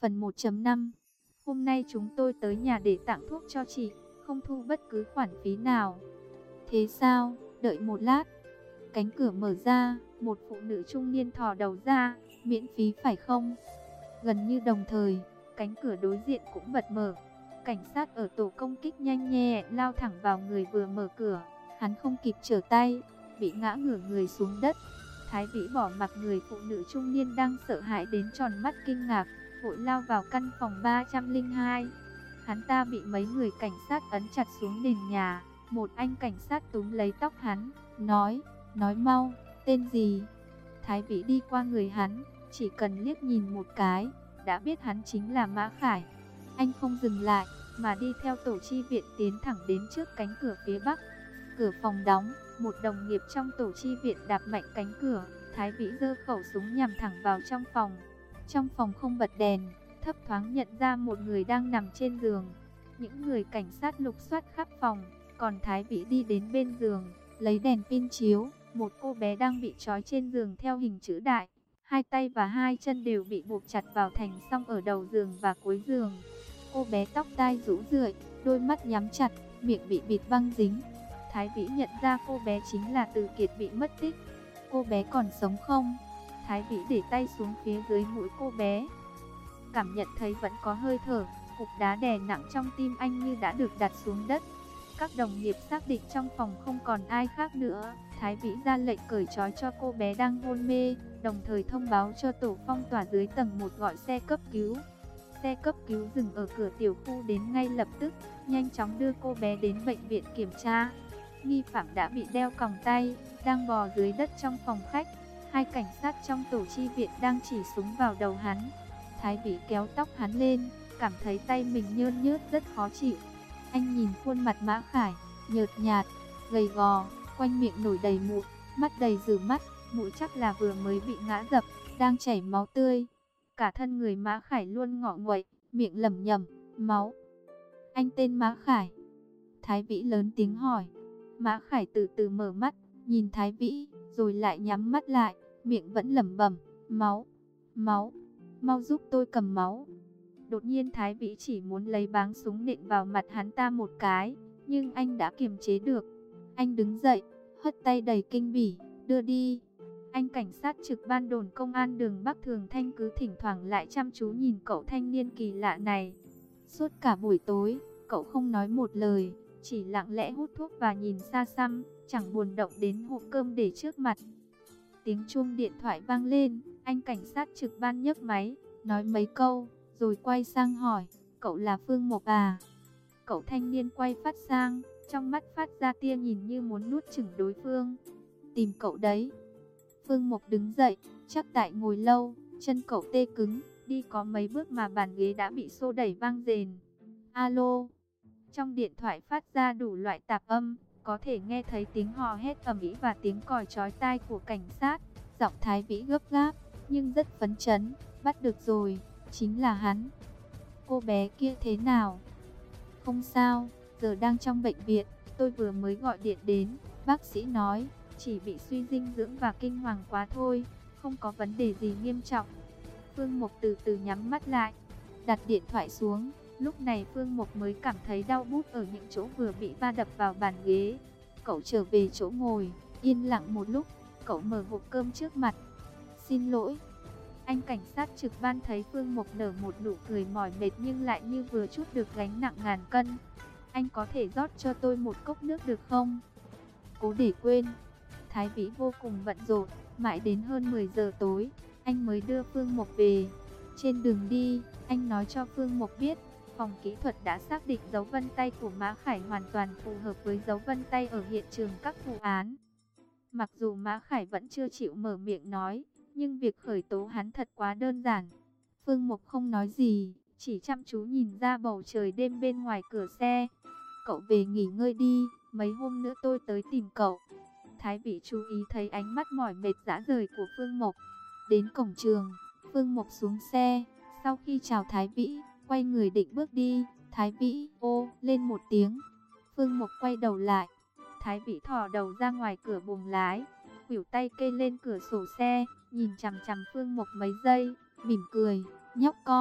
Phần 1.5. Hôm nay chúng tôi tới nhà để tặng thuốc cho chị, không thu bất cứ khoản phí nào. Thế sao? Đợi một lát. Cánh cửa mở ra, một phụ nữ trung niên thò đầu ra. Miễn phí phải không? Gần như đồng thời, cánh cửa đối diện cũng bật mở. Cảnh sát ở tổ công kích nhanh nhẹ lao thẳng vào người vừa mở cửa. Hắn không kịp trở tay, bị ngã ngửa người xuống đất. Thái Vĩ bỏ mặc người phụ nữ trung niên đang sợ hãi đến tròn mắt kinh ngạc, vội lao vào căn phòng 302. Hắn ta bị mấy người cảnh sát ấn chặt xuống nền nhà. Một anh cảnh sát túm lấy tóc hắn, nói mau, tên gì? Thái Vĩ đi qua người hắn, chỉ cần liếc nhìn một cái, đã biết hắn chính là Mã Khải. Anh không dừng lại, mà đi theo tổ chi viện tiến thẳng đến trước cánh cửa phía bắc. Cửa phòng đóng, một đồng nghiệp trong tổ chi viện đạp mạnh cánh cửa. Thái Vĩ giơ khẩu súng nhằm thẳng vào trong phòng. Trong phòng không bật đèn, thấp thoáng nhận ra một người đang nằm trên giường. Những người cảnh sát lục soát khắp phòng, còn Thái Vĩ đi đến bên giường, lấy đèn pin chiếu. Một cô bé đang bị trói trên giường theo hình chữ đại. Hai tay và hai chân đều bị buộc chặt vào thành song ở đầu giường và cuối giường. Cô bé tóc tai rũ rượi, đôi mắt nhắm chặt, miệng bị bịt băng dính. Thái Vĩ nhận ra cô bé chính là Từ Kiệt bị mất tích. Cô bé còn sống không? Thái Vĩ để tay xuống phía dưới mũi cô bé. Cảm nhận thấy vẫn có hơi thở, cục đá đè nặng trong tim anh như đã được đặt xuống đất. Các đồng nghiệp xác định trong phòng không còn ai khác nữa. Thái Vĩ ra lệnh cởi trói cho cô bé đang hôn mê, đồng thời thông báo cho tổ phong tỏa dưới tầng 1 gọi xe cấp cứu. Xe cấp cứu dừng ở cửa tiểu khu đến ngay lập tức, nhanh chóng đưa cô bé đến bệnh viện kiểm tra. Nghi phạm đã bị đeo còng tay, đang bò dưới đất trong phòng khách. Hai cảnh sát trong tổ chi viện đang chỉ súng vào đầu hắn. Thái Vĩ kéo tóc hắn lên, cảm thấy tay mình nhơn nhớt rất khó chịu. Anh nhìn khuôn mặt Mã Khải, nhợt nhạt, gầy gò, quanh miệng nổi đầy mụn, mắt đầy rử mắt, mũi chắc là vừa mới bị ngã dập, đang chảy máu tươi. Cả thân người Mã Khải luôn ngọ nguậy, miệng lẩm nhẩm, máu. Anh tên Mã Khải? Thái Vĩ lớn tiếng hỏi. Mã Khải từ từ mở mắt, nhìn Thái Vĩ, rồi lại nhắm mắt lại, miệng vẫn lẩm bẩm, máu, máu, mau giúp tôi cầm máu. Đột nhiên Thái Vĩ chỉ muốn lấy báng súng nện vào mặt hắn ta một cái, nhưng anh đã kiềm chế được. Anh đứng dậy, hất tay đầy kinh bỉ, đưa đi. Anh cảnh sát trực ban đồn công an đường Bắc Thường Thanh cứ thỉnh thoảng lại chăm chú nhìn cậu thanh niên kỳ lạ này. Suốt cả buổi tối, cậu không nói một lời, chỉ lặng lẽ hút thuốc và nhìn xa xăm, chẳng buồn động đến hộp cơm để trước mặt. Tiếng chuông điện thoại vang lên, anh cảnh sát trực ban nhấc máy, nói mấy câu, rồi quay sang hỏi, cậu là Phương Mộc à? Cậu thanh niên quay phát sang, trong mắt phát ra tia nhìn như muốn nuốt chửng đối phương. Tìm cậu đấy. Phương Mộc đứng dậy, chắc tại ngồi lâu, chân cậu tê cứng, đi có mấy bước mà bàn ghế đã bị xô đẩy vang rền. Alo. Trong điện thoại phát ra đủ loại tạp âm, có thể nghe thấy tiếng hò hét ầm ĩ và tiếng còi chói tai của cảnh sát. Giọng Thái Vĩ gấp gáp, nhưng rất phấn chấn. Bắt được rồi, chính là hắn. Cô bé kia thế nào? Không sao, giờ đang trong bệnh viện, tôi vừa mới gọi điện đến. Bác sĩ nói, chỉ bị suy dinh dưỡng và kinh hoàng quá thôi, không có vấn đề gì nghiêm trọng. Phương Mộc từ từ nhắm mắt lại, đặt điện thoại xuống. Lúc này Phương Mộc mới cảm thấy đau bút ở những chỗ vừa bị va đập vào bàn ghế. Cậu trở về chỗ ngồi, yên lặng một lúc, cậu mở hộp cơm trước mặt. Xin lỗi. Anh cảnh sát trực ban thấy Phương Mộc nở một nụ cười mỏi mệt nhưng lại như vừa trút được gánh nặng ngàn cân. Anh có thể rót cho tôi một cốc nước được không? Cố để quên. Thái Vĩ vô cùng bận rộn, mãi đến hơn 10 giờ tối, anh mới đưa Phương Mộc về. Trên đường đi, anh nói cho Phương Mộc biết, phòng kỹ thuật đã xác định dấu vân tay của Mã Khải hoàn toàn phù hợp với dấu vân tay ở hiện trường các vụ án. Mặc dù Mã Khải vẫn chưa chịu mở miệng nói, nhưng việc khởi tố hắn thật quá đơn giản. Phương Mộc không nói gì, chỉ chăm chú nhìn ra bầu trời đêm bên ngoài cửa xe. Cậu về nghỉ ngơi đi, mấy hôm nữa tôi tới tìm cậu. Thái Vĩ chú ý thấy ánh mắt mỏi mệt rã rời của Phương Mộc. Đến cổng trường, Phương Mộc xuống xe, sau khi chào Thái Vĩ, quay người định bước đi. Thái Vĩ ô lên một tiếng. Phương Mộc quay đầu lại. Thái Vĩ thò đầu ra ngoài cửa buồng lái, khuỷu tay kê lên cửa sổ xe, nhìn chằm chằm Phương Mộc mấy giây, mỉm cười, nhóc con,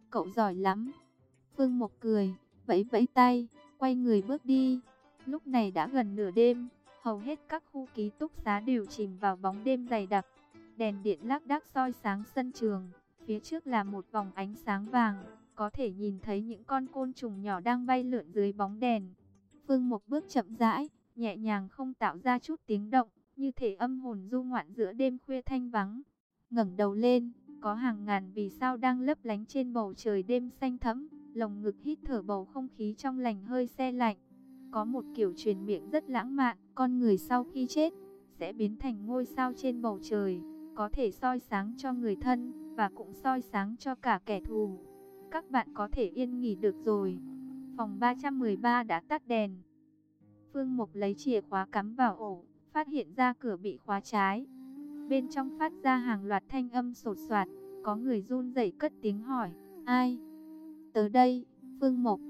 cậu giỏi lắm. Phương Mộc cười, vẫy vẫy tay, quay người bước đi. Lúc này đã gần nửa đêm, hầu hết các khu ký túc xá đều chìm vào bóng đêm dày đặc. Đèn điện lác đác soi sáng sân trường, phía trước là một vòng ánh sáng vàng, có thể nhìn thấy những con côn trùng nhỏ đang bay lượn dưới bóng đèn. Phương Mộc bước chậm rãi, nhẹ nhàng không tạo ra chút tiếng động, như thể âm hồn du ngoạn giữa đêm khuya thanh vắng. Ngẩng đầu lên, có hàng ngàn vì sao đang lấp lánh trên bầu trời đêm xanh thẫm, lồng ngực hít thở bầu không khí trong lành hơi se lạnh. Có một kiểu truyền miệng rất lãng mạn, con người sau khi chết sẽ biến thành ngôi sao trên bầu trời, có thể soi sáng cho người thân và cũng soi sáng cho cả kẻ thù. Các bạn có thể yên nghỉ được rồi. Phòng 313 đã tắt đèn. Phương Mộc lấy chìa khóa cắm vào ổ, phát hiện ra cửa bị khóa trái. Bên trong phát ra hàng loạt thanh âm sột soạt, có người run rẩy cất tiếng hỏi, ai? Tới đây, Phương Mộc.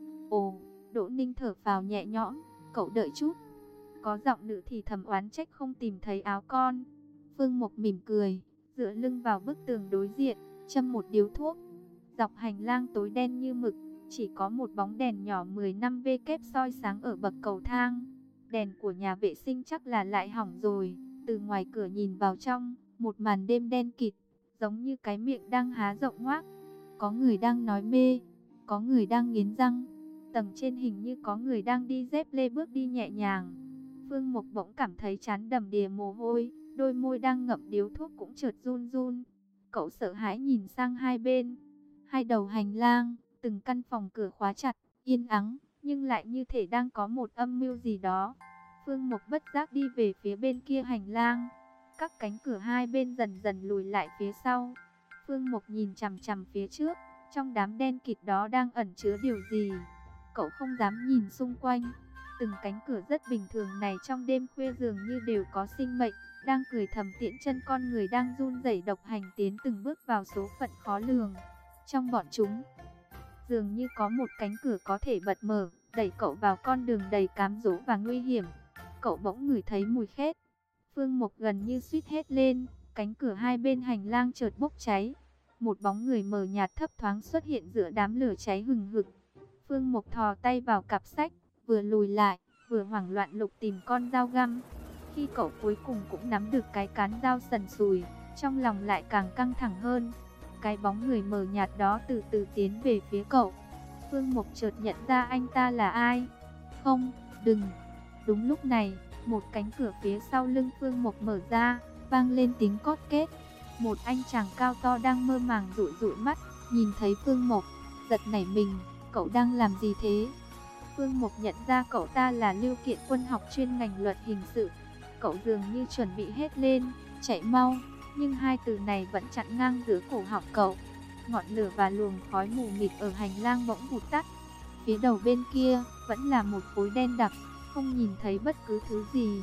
Ồ, Đỗ Ninh thở phào nhẹ nhõm, cậu đợi chút. Có giọng nữ thì thầm oán trách không tìm thấy áo con. Phương Mộc mỉm cười, dựa lưng vào bức tường đối diện, châm một điếu thuốc. Dọc hành lang tối đen như mực, chỉ có một bóng đèn nhỏ 15W kép soi sáng ở bậc cầu thang. Đèn của nhà vệ sinh chắc là lại hỏng rồi. Từ ngoài cửa nhìn vào trong, một màn đêm đen kịt, giống như cái miệng đang há rộng ngoác. Có người đang nói mê, có người đang nghiến răng. Tầng trên hình như có người đang đi dép lê bước đi nhẹ nhàng. Phương Mộc bỗng cảm thấy trán đầm đìa mồ hôi, đôi môi đang ngậm điếu thuốc cũng chợt run run. Cậu sợ hãi nhìn sang hai bên, hai đầu hành lang, từng căn phòng cửa khóa chặt, yên ắng, nhưng lại như thể đang có một âm mưu gì đó. Phương Mộc bất giác đi về phía bên kia hành lang. Các cánh cửa hai bên dần dần lùi lại phía sau. Phương Mộc nhìn chằm chằm phía trước, trong đám đen kịt đó đang ẩn chứa điều gì. Cậu không dám nhìn xung quanh. Từng cánh cửa rất bình thường này trong đêm khuya dường như đều có sinh mệnh, đang cười thầm tiễn chân con người đang run rẩy độc hành tiến từng bước vào số phận khó lường. Trong bọn chúng, dường như có một cánh cửa có thể bật mở, đẩy cậu vào con đường đầy cám dỗ và nguy hiểm. Cậu bỗng ngửi thấy mùi khét. Phương Mộc gần như suýt hét lên, cánh cửa hai bên hành lang chợt bốc cháy. Một bóng người mờ nhạt thấp thoáng xuất hiện giữa đám lửa cháy hừng hực. Phương Mộc thò tay vào cặp sách, vừa lùi lại, vừa hoảng loạn lục tìm con dao găm. Khi cậu cuối cùng cũng nắm được cái cán dao sần sùi, trong lòng lại càng căng thẳng hơn. Cái bóng người mờ nhạt đó từ từ tiến về phía cậu. Phương Mộc chợt nhận ra anh ta là ai. Không, đừng. Đúng lúc này, một cánh cửa phía sau lưng Phương Mộc mở ra, vang lên tiếng cót két. Một anh chàng cao to đang mơ màng dụi dụi mắt, nhìn thấy Phương Mộc, giật nảy mình, cậu đang làm gì thế? Phương Mộc nhận ra cậu ta là Lưu Kiện Quân, học chuyên ngành luật hình sự. Cậu dường như chuẩn bị hét lên, chạy mau, nhưng hai từ này vẫn chặn ngang giữa cổ họng cậu. Ngọn lửa và luồng khói mù mịt ở hành lang bỗng vụt tắt. Phía đầu bên kia vẫn là một khối đen đặc, không nhìn thấy bất cứ thứ gì.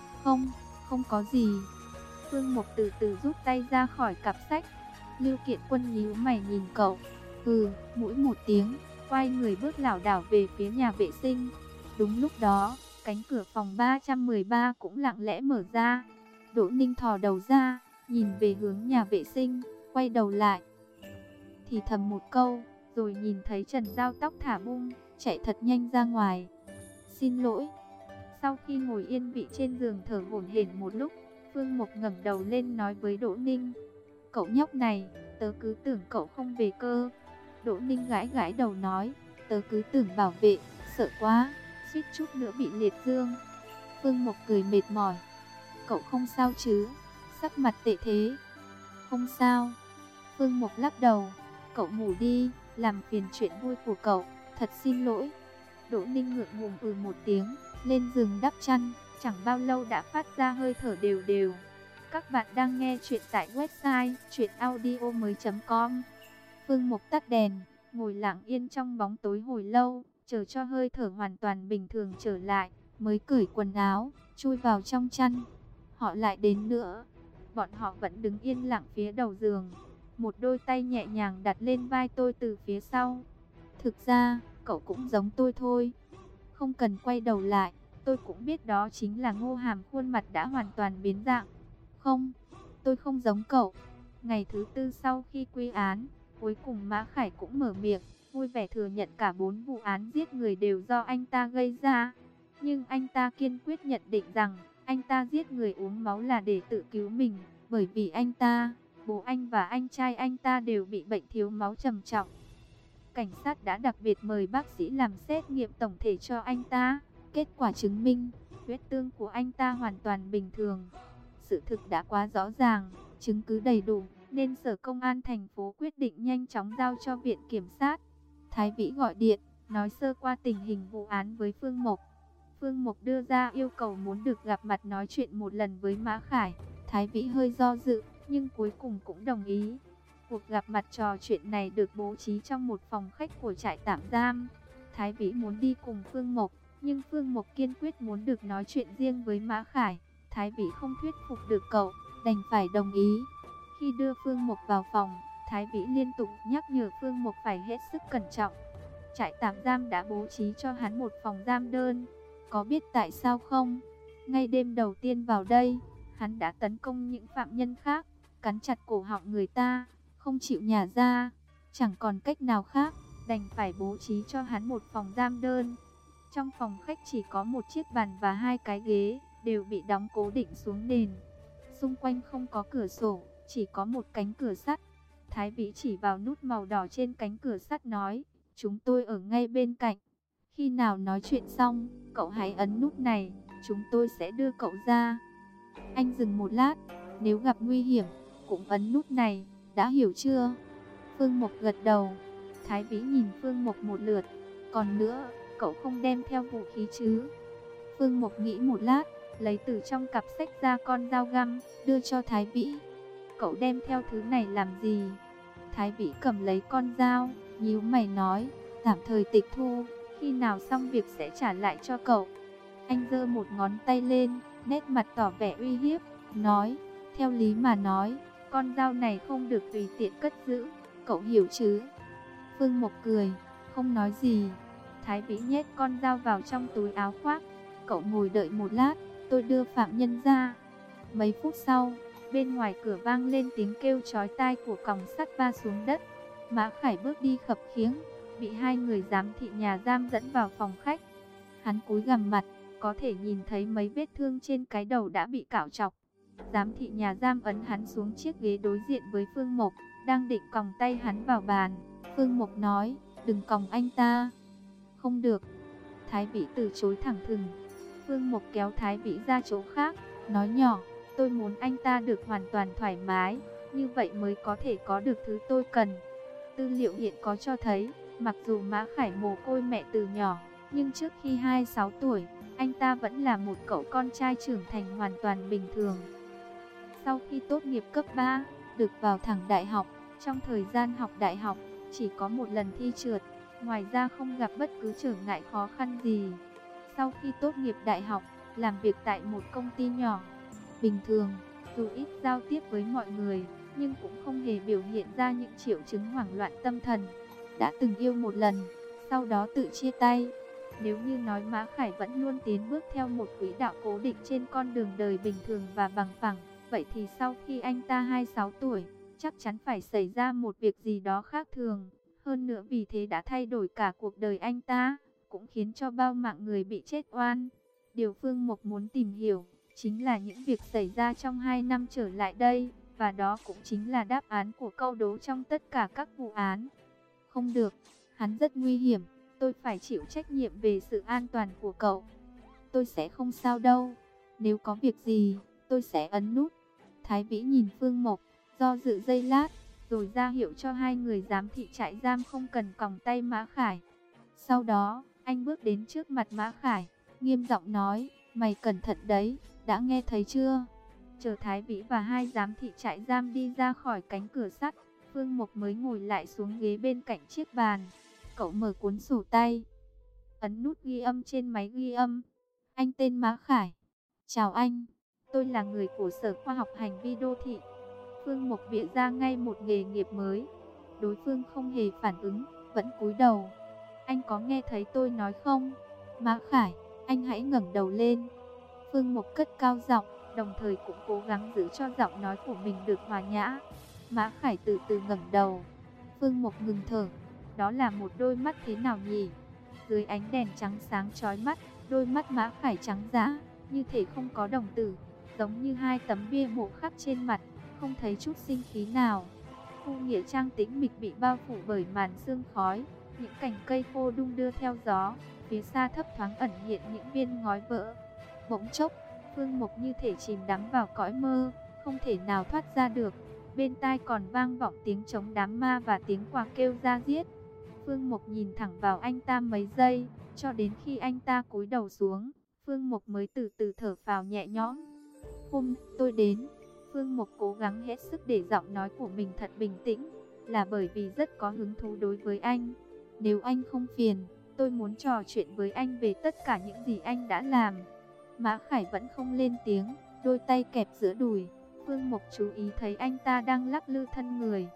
Không có gì. Phương Mộc từ từ rút tay ra khỏi cặp sách. Lưu Kiện Quân nhíu mày nhìn cậu. Mũi một tiếng, quay người bước lảo đảo về phía nhà vệ sinh. Đúng lúc đó, cánh cửa phòng 313 cũng lặng lẽ mở ra. Đỗ Ninh thò đầu ra, nhìn về hướng nhà vệ sinh, quay đầu lại, thì thầm một câu, rồi nhìn thấy Trần Giao tóc thả bung, chạy thật nhanh ra ngoài. Xin lỗi. Sau khi ngồi yên vị trên giường thở hổn hển một lúc, Phương Mộc ngẩng đầu lên nói với Đỗ Ninh, cậu nhóc này, tớ cứ tưởng cậu không về cơ. Đỗ Ninh gãi gãi đầu nói, tớ cứ tưởng bảo vệ, sợ quá, suýt chút nữa bị liệt dương. Phương Mộc cười mệt mỏi, cậu không sao chứ, sắc mặt tệ thế. Không sao. Phương Mộc lắc đầu, cậu ngủ đi, làm phiền chuyện vui của cậu, thật xin lỗi. Đỗ Ninh ngượng ngùng một tiếng, lên giường đắp chăn, chẳng bao lâu đã phát ra hơi thở đều đều. Các bạn đang nghe chuyện tại website chuyenaudio.com. Phương Mộc tắt đèn, ngồi lặng yên trong bóng tối hồi lâu, chờ cho hơi thở hoàn toàn bình thường trở lại, mới cởi quần áo, chui vào trong chăn. Họ lại đến nữa. Bọn họ vẫn đứng yên lặng phía đầu giường. Một đôi tay nhẹ nhàng đặt lên vai tôi từ phía sau. Thực ra, cậu cũng giống tôi thôi. Không cần quay đầu lại, tôi cũng biết đó chính là Ngô Hàm, khuôn mặt đã hoàn toàn biến dạng. Không, tôi không giống cậu. Ngày thứ tư sau khi quy án, Cuối cùng Mã Khải cũng mở miệng, vui vẻ thừa nhận cả 4 vụ án giết người đều do anh ta gây ra. Nhưng anh ta kiên quyết nhận định rằng, anh ta giết người uống máu là để tự cứu mình, bởi vì anh ta, bố anh và anh trai anh ta đều bị bệnh thiếu máu trầm trọng. Cảnh sát đã đặc biệt mời bác sĩ làm xét nghiệm tổng thể cho anh ta. Kết quả chứng minh, huyết tương của anh ta hoàn toàn bình thường. Sự thực đã quá rõ ràng, chứng cứ đầy đủ, nên Sở Công an thành phố quyết định nhanh chóng giao cho Viện Kiểm sát. Thái Vĩ gọi điện, nói sơ qua tình hình vụ án với Phương Mộc. Phương Mộc đưa ra yêu cầu muốn được gặp mặt nói chuyện một lần với Mã Khải. Thái Vĩ hơi do dự, nhưng cuối cùng cũng đồng ý. Cuộc gặp mặt trò chuyện này được bố trí trong một phòng khách của trại tạm giam. Thái Vĩ muốn đi cùng Phương Mộc, nhưng Phương Mộc kiên quyết muốn được nói chuyện riêng với Mã Khải. Thái Vĩ không thuyết phục được cậu, đành phải đồng ý. Khi đưa Phương Mộc vào phòng, Thái Vĩ liên tục nhắc nhở Phương Mộc phải hết sức cẩn trọng. Trại tạm giam đã bố trí cho hắn một phòng giam đơn. Có biết tại sao không? Ngay đêm đầu tiên vào đây, hắn đã tấn công những phạm nhân khác, cắn chặt cổ họng người ta, không chịu nhả ra. Chẳng còn cách nào khác, đành phải bố trí cho hắn một phòng giam đơn. Trong phòng khách chỉ có một chiếc bàn và 2 cái ghế, đều bị đóng cố định xuống nền. Xung quanh không có cửa sổ, chỉ có một cánh cửa sắt. Thái Vĩ chỉ vào nút màu đỏ trên cánh cửa sắt nói, chúng tôi ở ngay bên cạnh. Khi nào nói chuyện xong, cậu hãy ấn nút này, chúng tôi sẽ đưa cậu ra. Anh dừng một lát, nếu gặp nguy hiểm, cũng ấn nút này, đã hiểu chưa? Phương Mộc gật đầu. Thái Vĩ nhìn Phương Mộc một lượt. Còn nữa, cậu không đem theo vũ khí chứ? Phương Mộc nghĩ một lát, lấy từ trong cặp sách ra con dao găm, đưa cho Thái Vĩ. Cậu đem theo thứ này làm gì? Thái Vĩ cầm lấy con dao, nhíu mày nói, tạm thời tịch thu, khi nào xong việc sẽ trả lại cho cậu. Anh giơ một ngón tay lên, nét mặt tỏ vẻ uy hiếp, nói, theo lý mà nói, con dao này không được tùy tiện cất giữ, cậu hiểu chứ? Phương Mộc cười, không nói gì. Thái Vĩ nhét con dao vào trong túi áo khoác. Cậu ngồi đợi một lát, tôi đưa phạm nhân ra. Mấy phút sau, bên ngoài cửa vang lên tiếng kêu chói tai của còng sắt va xuống đất. Mã Khải bước đi khập khiễng, bị 2 người giám thị nhà giam dẫn vào phòng khách. Hắn cúi gằm mặt, có thể nhìn thấy mấy vết thương trên cái đầu đã bị cạo trọc. Giám thị nhà giam ấn hắn xuống chiếc ghế đối diện với Phương Mộc, đang định còng tay hắn vào bàn. Phương Mộc nói, đừng còng anh ta. Không được. Thái Vĩ từ chối thẳng thừng. Phương Mộc kéo Thái Vĩ ra chỗ khác, nói nhỏ, tôi muốn anh ta được hoàn toàn thoải mái, như vậy mới có thể có được thứ tôi cần. Tư liệu hiện có cho thấy, mặc dù Mã Khải mồ côi mẹ từ nhỏ, nhưng trước khi 26 tuổi, anh ta vẫn là một cậu con trai trưởng thành hoàn toàn bình thường. Sau khi tốt nghiệp cấp 3, được vào thẳng đại học, trong thời gian học đại học, chỉ có một lần thi trượt, ngoài ra không gặp bất cứ trở ngại khó khăn gì. Sau khi tốt nghiệp đại học, làm việc tại một công ty nhỏ, bình thường, dù ít giao tiếp với mọi người, nhưng cũng không hề biểu hiện ra những triệu chứng hoảng loạn tâm thần. Đã từng yêu một lần, sau đó tự chia tay. Nếu như nói Mã Khải vẫn luôn tiến bước theo một quỹ đạo cố định trên con đường đời bình thường và bằng phẳng, vậy thì sau khi anh ta 26 tuổi, chắc chắn phải xảy ra một việc gì đó khác thường. Hơn nữa vì thế đã thay đổi cả cuộc đời anh ta, cũng khiến cho bao mạng người bị chết oan. Điều Phương Mộc muốn tìm hiểu, chính là những việc xảy ra trong 2 năm trở lại đây, và đó cũng chính là đáp án của câu đố trong tất cả các vụ án. Không được, hắn rất nguy hiểm, tôi phải chịu trách nhiệm về sự an toàn của cậu. Tôi sẽ không sao đâu, nếu có việc gì, tôi sẽ ấn nút. Thái Vĩ nhìn Phương Mộc, do dự giây lát, rồi ra hiệu cho 2 người giám thị trại giam không cần còng tay Mã Khải. Sau đó, anh bước đến trước mặt Mã Khải, nghiêm giọng nói, mày cẩn thận đấy, đã nghe thấy chưa? Chờ Thái Vĩ và 2 giám thị trại giam đi ra khỏi cánh cửa sắt, Phương Mộc mới ngồi lại xuống ghế bên cạnh chiếc bàn. Cậu mở cuốn sổ tay, ấn nút ghi âm trên máy ghi âm. Anh tên Mã Khải. Chào anh, tôi là người của Sở Khoa học Hành vi Đô thị. Phương Mộc bịa ra ngay một nghề nghiệp mới. Đối phương không hề phản ứng, vẫn cúi đầu. Anh có nghe thấy tôi nói không? Mã Khải, anh hãy ngẩng đầu lên. Phương Mộc cất cao giọng, đồng thời cũng cố gắng giữ cho giọng nói của mình được hòa nhã. Mã Khải từ từ ngẩng đầu. Phương Mộc ngừng thở. Đó là một đôi mắt thế nào nhỉ? Dưới ánh đèn trắng sáng chói mắt, đôi mắt Mã Khải trắng dã, như thể không có đồng tử, giống như hai tấm bia mộ khắc trên mặt, không thấy chút sinh khí nào. Khu nghĩa trang tĩnh mịch bị bao phủ bởi màn sương khói, những cành cây khô đung đưa theo gió, phía xa thấp thoáng ẩn hiện những viên ngói vỡ. Bỗng chốc, Phương Mộc như thể chìm đắm vào cõi mơ, không thể nào thoát ra được. Bên tai còn vang vọng tiếng trống đám ma và tiếng quà kêu ra giết. Phương Mộc nhìn thẳng vào anh ta mấy giây, cho đến khi anh ta cúi đầu xuống, Phương Mộc mới từ từ thở phào nhẹ nhõm. Hôm tôi đến, Phương Mộc cố gắng hết sức để giọng nói của mình thật bình tĩnh, là bởi vì rất có hứng thú đối với anh. Nếu anh không phiền, tôi muốn trò chuyện với anh về tất cả những gì anh đã làm. Mã Khải vẫn không lên tiếng, đôi tay kẹp giữa đùi. Phương Mộc chú ý thấy anh ta đang lắc lư thân người.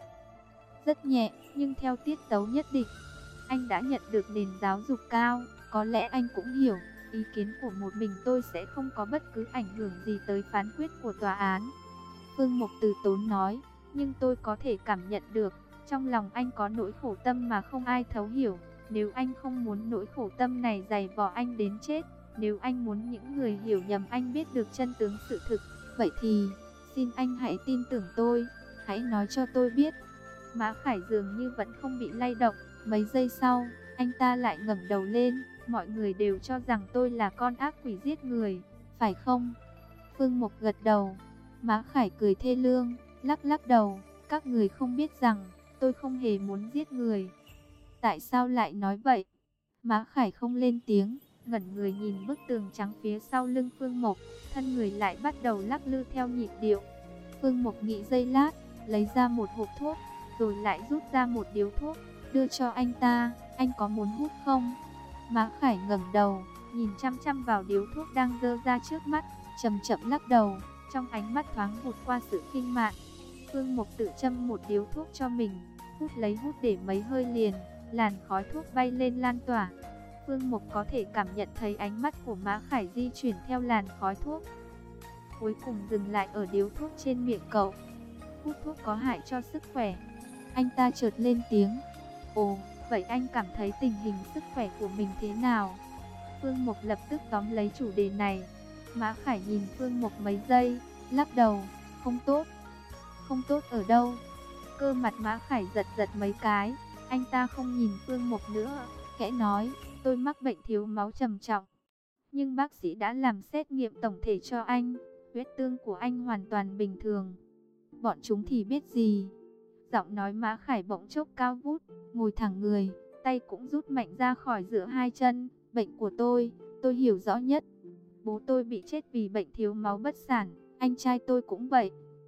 Rất nhẹ, nhưng theo tiết tấu nhất định. Anh đã nhận được nền giáo dục cao, có lẽ anh cũng hiểu, ý kiến của một mình tôi sẽ không có bất cứ ảnh hưởng gì tới phán quyết của tòa án. Phương Mộc từ tốn nói, nhưng tôi có thể cảm nhận được, trong lòng anh có nỗi khổ tâm mà không ai thấu hiểu. Nếu anh không muốn nỗi khổ tâm này dày vò anh đến chết, nếu anh muốn những người hiểu nhầm anh biết được chân tướng sự thực, vậy thì, xin anh hãy tin tưởng tôi, hãy nói cho tôi biết. Mã Khải dường như vẫn không bị lay động, mấy giây sau, anh ta lại ngẩng đầu lên, mọi người đều cho rằng tôi là con ác quỷ giết người, phải không? Phương Mộc gật đầu. Mã Khải cười thê lương, lắc lắc đầu, các người không biết rằng, tôi không hề muốn giết người. Tại sao lại nói vậy? Mã Khải không lên tiếng, ngẩn người nhìn bức tường trắng phía sau lưng Phương Mộc, thân người lại bắt đầu lắc lư theo nhịp điệu. Phương Mộc nghĩ giây lát, lấy ra một hộp thuốc, rồi lại rút ra một điếu thuốc, đưa cho anh ta, anh có muốn hút không? Mã Khải ngẩng đầu, nhìn chăm chăm vào điếu thuốc đang dơ ra trước mắt, chậm chậm lắc đầu, trong ánh mắt thoáng vụt qua sự kinh mạn. Phương Mộc tự châm một điếu thuốc cho mình, hút lấy hút để mấy hơi liền, làn khói thuốc bay lên lan tỏa. Phương Mộc có thể cảm nhận thấy ánh mắt của Mã Khải di chuyển theo làn khói thuốc, cuối cùng dừng lại ở điếu thuốc trên miệng cậu. Hút thuốc có hại cho sức khỏe. Anh ta chợt lên tiếng. Ồ, vậy anh cảm thấy tình hình sức khỏe của mình thế nào? Phương Mộc lập tức tóm lấy chủ đề này. Mã Khải nhìn Phương Mộc mấy giây, lắc đầu, không tốt. Không tốt ở đâu? Cơ mặt Mã Khải giật giật mấy cái, anh ta không nhìn Phương Mộc nữa, khẽ nói, tôi mắc bệnh thiếu máu trầm trọng. Nhưng bác sĩ đã làm xét nghiệm tổng thể cho anh, huyết tương của anh hoàn toàn bình thường. Bọn chúng thì biết gì? Giọng nói Mã Khải bỗng chốc cao vút, ngồi thẳng người, tay cũng rút mạnh ra khỏi giữa hai chân. Bệnh của tôi hiểu rõ nhất. Bố tôi bị chết vì bệnh thiếu máu bất sản, anh trai tôi cũng vậy.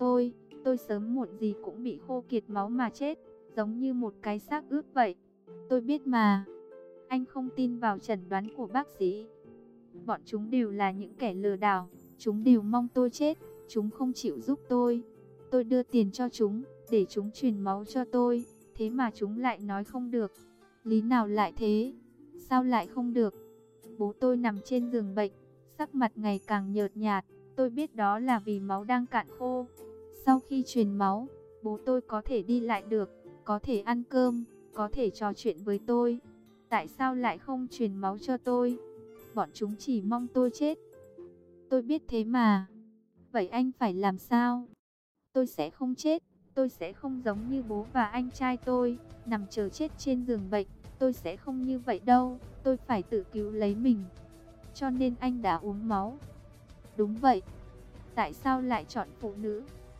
Tôi sớm muộn gì cũng bị khô kiệt máu mà chết, giống như một cái xác ướp vậy. Tôi biết mà. Anh không tin vào chẩn đoán của bác sĩ. Bọn chúng đều là những kẻ lừa đảo, chúng đều mong tôi chết, chúng không chịu giúp tôi. Tôi đưa tiền cho chúng, để chúng truyền máu cho tôi, thế mà chúng lại nói không được. Lý nào lại thế? Sao lại không được? Bố tôi nằm trên giường bệnh, sắc mặt ngày càng nhợt nhạt, tôi biết đó là vì máu đang cạn khô. Sau khi truyền máu, bố tôi có thể đi lại được, có thể ăn cơm, có thể trò chuyện với tôi. Tại sao lại không truyền máu cho tôi? Bọn chúng chỉ mong tôi chết. Tôi biết thế mà. Vậy anh phải làm sao? Tôi sẽ không chết, tôi sẽ không giống như bố và anh trai tôi, nằm chờ chết trên giường bệnh. Tôi sẽ không như vậy đâu, tôi phải tự cứu lấy mình. Cho nên anh đã uống máu. Đúng vậy. Tại sao lại chọn phụ nữ?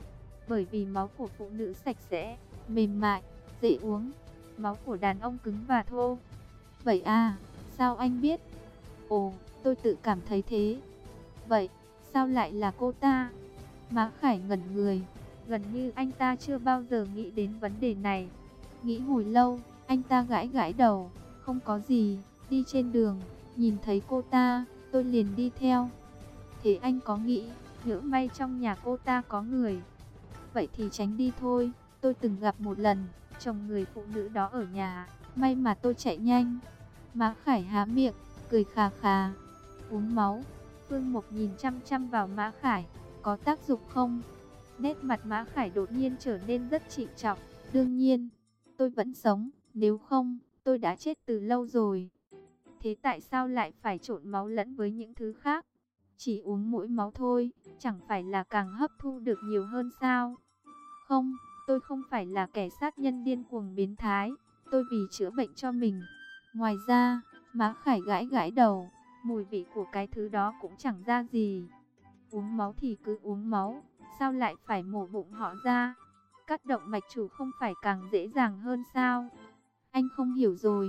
Bởi vì máu của phụ nữ sạch sẽ, mềm mại, dễ uống. Máu của đàn ông cứng và thô. Vậy à, sao anh biết? Ồ, tôi tự cảm thấy thế. Vậy, sao lại là cô ta? Mã Khải ngẩn người, gần như anh ta chưa bao giờ nghĩ đến vấn đề này. Nghĩ hồi lâu, anh ta gãi gãi đầu, không có gì, đi trên đường, nhìn thấy cô ta, tôi liền đi theo. Thế anh có nghĩ, nhỡ may trong nhà cô ta có người? Vậy thì tránh đi thôi, tôi từng gặp một lần, chồng người phụ nữ đó ở nhà, may mà tôi chạy nhanh. Mã Khải há miệng, cười khà khà. Uống máu. Phương Mộc nhìn chăm chăm vào Mã Khải, có tác dụng không? Nét mặt Mã Khải đột nhiên trở nên rất trịnh trọng. Đương nhiên, tôi vẫn sống, nếu không, tôi đã chết từ lâu rồi. Thế tại sao lại phải trộn máu lẫn với những thứ khác? Chỉ uống mỗi máu thôi, chẳng phải là càng hấp thu được nhiều hơn sao? Không, tôi không phải là kẻ sát nhân điên cuồng biến thái, tôi vì chữa bệnh cho mình. Ngoài ra, Mã Khải gãi gãi đầu, mùi vị của cái thứ đó cũng chẳng ra gì. Uống máu thì cứ uống máu, sao lại phải mổ bụng họ ra? Cắt động mạch chủ không phải càng dễ dàng hơn sao? Anh không hiểu rồi.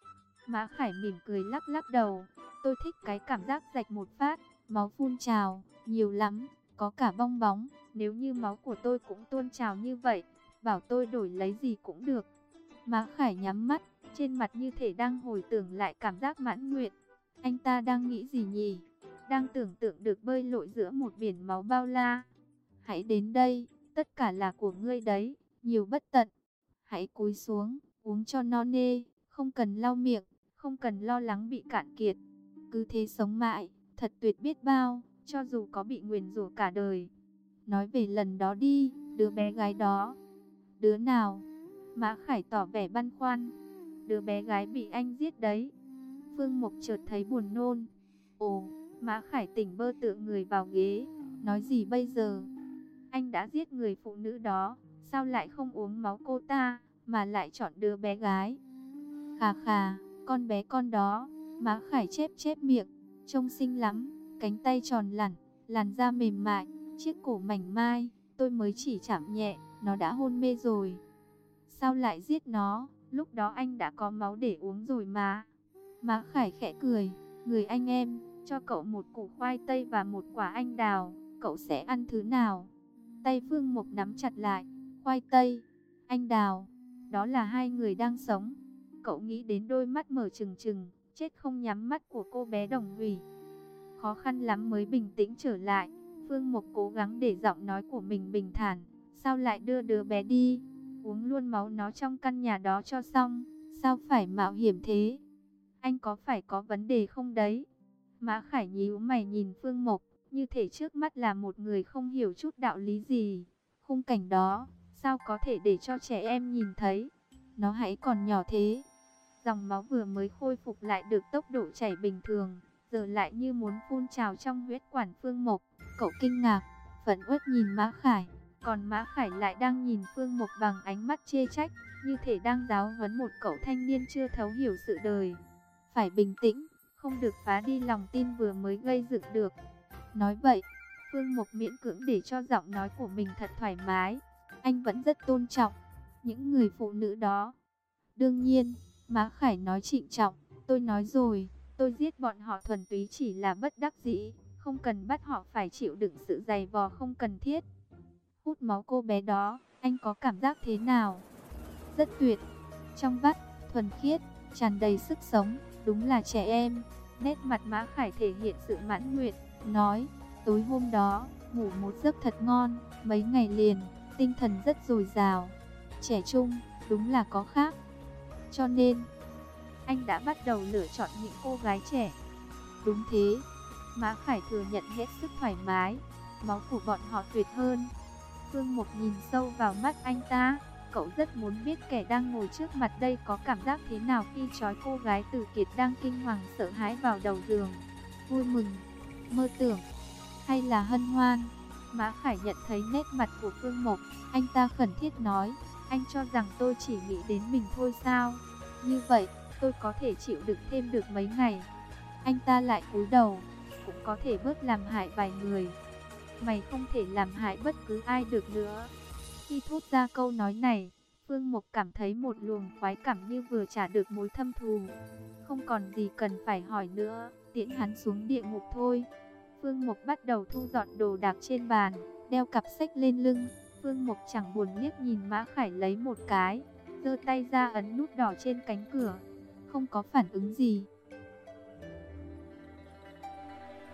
Mã Khải mỉm cười lắc lắc đầu, tôi thích cái cảm giác rạch một phát, máu phun trào, nhiều lắm, có cả bong bóng, nếu như máu của tôi cũng tuôn trào như vậy, bảo tôi đổi lấy gì cũng được. Mã Khải nhắm mắt, trên mặt như thể đang hồi tưởng lại cảm giác mãn nguyện. Anh ta đang nghĩ gì nhỉ? Đang tưởng tượng được bơi lội giữa một biển máu bao la. Hãy đến đây, tất cả là của ngươi đấy, nhiều bất tận. Hãy cúi xuống, uống cho no nê, không cần lau miệng, không cần lo lắng bị cạn kiệt. Cứ thế sống mãi, thật tuyệt biết bao, cho dù có bị nguyền rủa cả đời. Nói về lần đó đi, đứa bé gái đó. Đứa nào? Mã Khải tỏ vẻ băn khoăn. Đứa bé gái bị anh giết đấy. Phương Mộc chợt thấy buồn nôn. Ồ, Mã Khải tỉnh bơ tựa người vào ghế. Nói gì bây giờ? Anh đã giết người phụ nữ đó, sao lại không uống máu cô ta, mà lại chọn đứa bé gái? Khà khà, con bé con đó. Mã Khải chép chép miệng, trông xinh lắm, cánh tay tròn lẳn, làn da mềm mại, chiếc cổ mảnh mai, tôi mới chỉ chạm nhẹ, nó đã hôn mê rồi. Sao lại giết nó, lúc đó anh đã có máu để uống rồi mà. Mã Khải khẽ cười, người anh em, cho cậu một củ khoai tây và một quả anh đào, cậu sẽ ăn thứ nào? Tay Phương Mộc nắm chặt lại, khoai tây, anh đào, đó là hai người đang sống. Cậu nghĩ đến đôi mắt mở trừng trừng, chết không nhắm mắt của cô bé Đồng Hủy. Khó khăn lắm mới bình tĩnh trở lại, Phương Mộc cố gắng để giọng nói của mình bình thản. Sao lại đưa đứa bé đi? Uống luôn máu nó trong căn nhà đó cho xong, sao phải mạo hiểm thế? Anh có phải có vấn đề không đấy? Mã Khải nhíu mày nhìn Phương Mộc, như thể trước mắt là một người không hiểu chút đạo lý gì. Khung cảnh đó, sao có thể để cho trẻ em nhìn thấy? Nó hãy còn nhỏ thế. Dòng máu vừa mới khôi phục lại được tốc độ chảy bình thường, giờ lại như muốn phun trào trong huyết quản Phương Mộc. Cậu kinh ngạc, phẫn uất nhìn Mã Khải, còn Mã Khải lại đang nhìn Phương Mộc bằng ánh mắt chê trách, như thể đang giáo huấn một cậu thanh niên chưa thấu hiểu sự đời. Phải bình tĩnh, không được phá đi lòng tin vừa mới gây dựng được. Nói vậy, Phương Mộc miễn cưỡng để cho giọng nói của mình thật thoải mái. Anh vẫn rất tôn trọng những người phụ nữ đó. Đương nhiên, Mã Khải nói trịnh trọng, tôi nói rồi, tôi giết bọn họ thuần túy chỉ là bất đắc dĩ, không cần bắt họ phải chịu đựng sự dày vò không cần thiết. Hút máu cô bé đó, anh có cảm giác thế nào? Rất tuyệt, trong vắt, thuần khiết, tràn đầy sức sống, đúng là trẻ em. Nét mặt Mã Khải thể hiện sự mãn nguyện, nói, tối hôm đó, ngủ một giấc thật ngon, mấy ngày liền, tinh thần rất dồi dào. Trẻ trung, đúng là có khác. Cho nên, anh đã bắt đầu lựa chọn những cô gái trẻ. Đúng thế, Mã Khải thừa nhận hết sức thoải mái, máu của bọn họ tuyệt hơn. Phương Mộc nhìn sâu vào mắt anh ta, cậu rất muốn biết kẻ đang ngồi trước mặt đây có cảm giác thế nào khi trói cô gái Từ Kiệt đang kinh hoàng sợ hãi vào đầu giường. Vui mừng, mơ tưởng, hay là hân hoan? Mã Khải nhận thấy nét mặt của Phương Mộc, anh ta khẩn thiết nói, anh cho rằng tôi chỉ nghĩ đến mình thôi sao? Như vậy, tôi có thể chịu đựng thêm được mấy ngày. Anh ta lại cúi đầu, cũng có thể bớt làm hại vài người. Mày không thể làm hại bất cứ ai được nữa. Khi thốt ra câu nói này, Phương Mộc cảm thấy một luồng khoái cảm như vừa trả được mối thâm thù. Không còn gì cần phải hỏi nữa, tiễn hắn xuống địa ngục thôi. Phương Mộc bắt đầu thu dọn đồ đạc trên bàn, đeo cặp sách lên lưng. Phương Mộc chẳng buồn liếc nhìn Mã Khải lấy một cái, giơ tay ra ấn nút đỏ trên cánh cửa. Không có phản ứng gì.